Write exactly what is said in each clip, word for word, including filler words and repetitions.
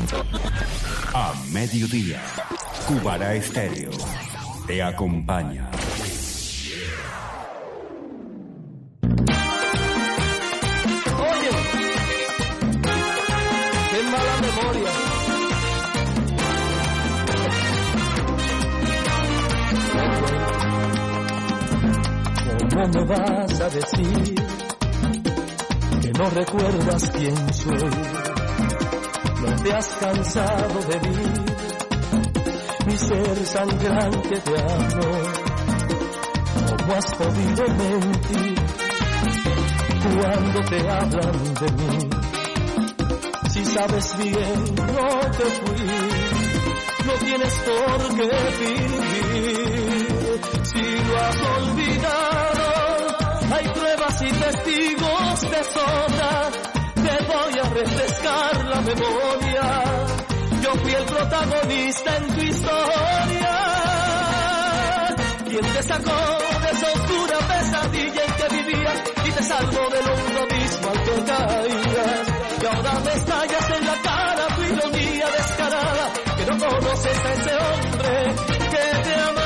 A mediodía, Cubana Estéreo te acompaña. Oye, qué mala memoria. ¿Cómo me vas a decir que no recuerdas quién soy? No te has cansado de mí, mi ser sangrante te amo. ¿Cómo has podido mentir cuando te hablan de mí? Si sabes bien lo que fui, no tienes por qué vivir. Si lo has olvidado, hay pruebas y testigos de sobra. Te voy a refrescar la memoria. Yo fui el protagonista en tu historia. Quien te sacó de esa oscura pesadilla en que vivías y te salvó del hondo abismo al que caías. Y ahora me estallas en la cara tu ironía descarada, que no conoces a ese hombre que te amaba.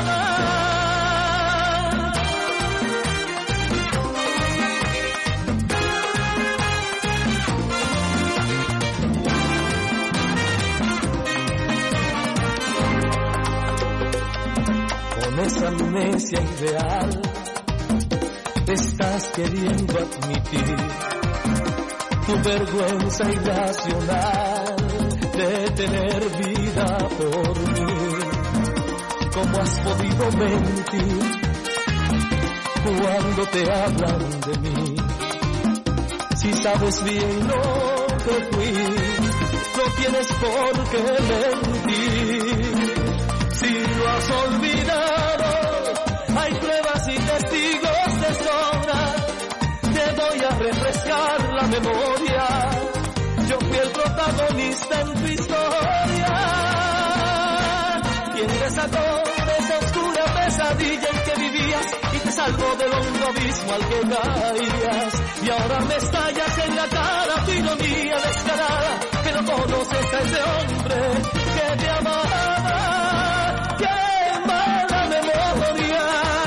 Con esa amnesia ideal te estás queriendo admitir tu vergüenza irracional de tener vida por mí. ¿Cómo has podido mentir cuando te hablan de mí? Si sabes bien lo que fui, no tienes por qué mentir. Si lo has olvidado, hay pruebas y testigos de sobra. Te voy a refrescar la memoria. Yo fui el protagonista en tu historia. Quien te sacó de esa oscura pesadilla en que vivías y te salvó del hondo abismo al que caías. Y ahora me estallas en la cara tu ironía descarada, que no conoces a ese hombre que te amaba. ¡Qué mala memoria!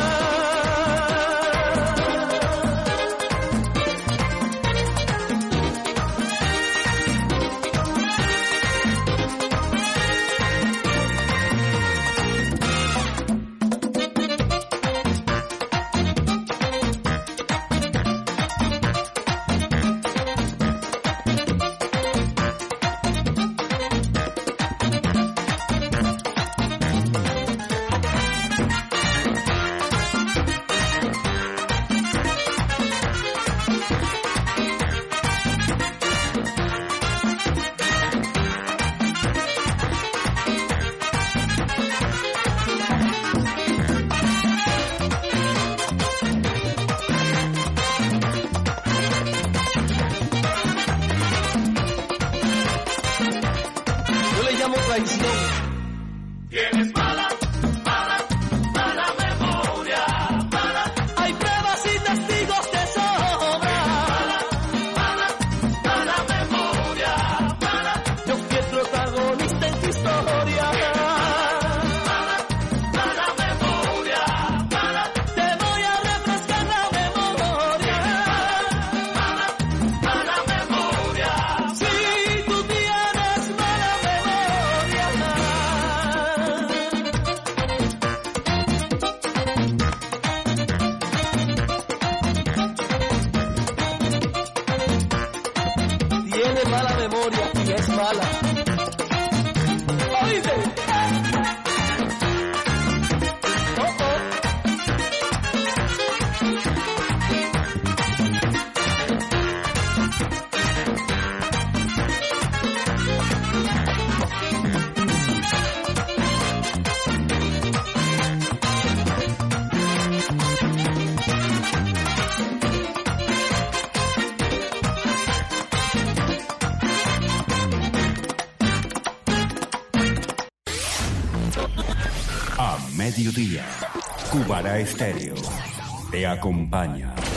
Tienes mala, mala, mala memoria. Mala. Hay pruebas y testigos de sobra. Mala, mala, mala memoria. Mala. Yo fui el protagonista en tu historia. Mala, mala memoria. Mala. Te voy a refrescar la memoria. Mala, mala memoria. Si tú tienes mala memoria. Tiene mala memoria y es mala. ¡Oíste! Oh, oh. A mediodía, Cubana Estéreo te acompaña.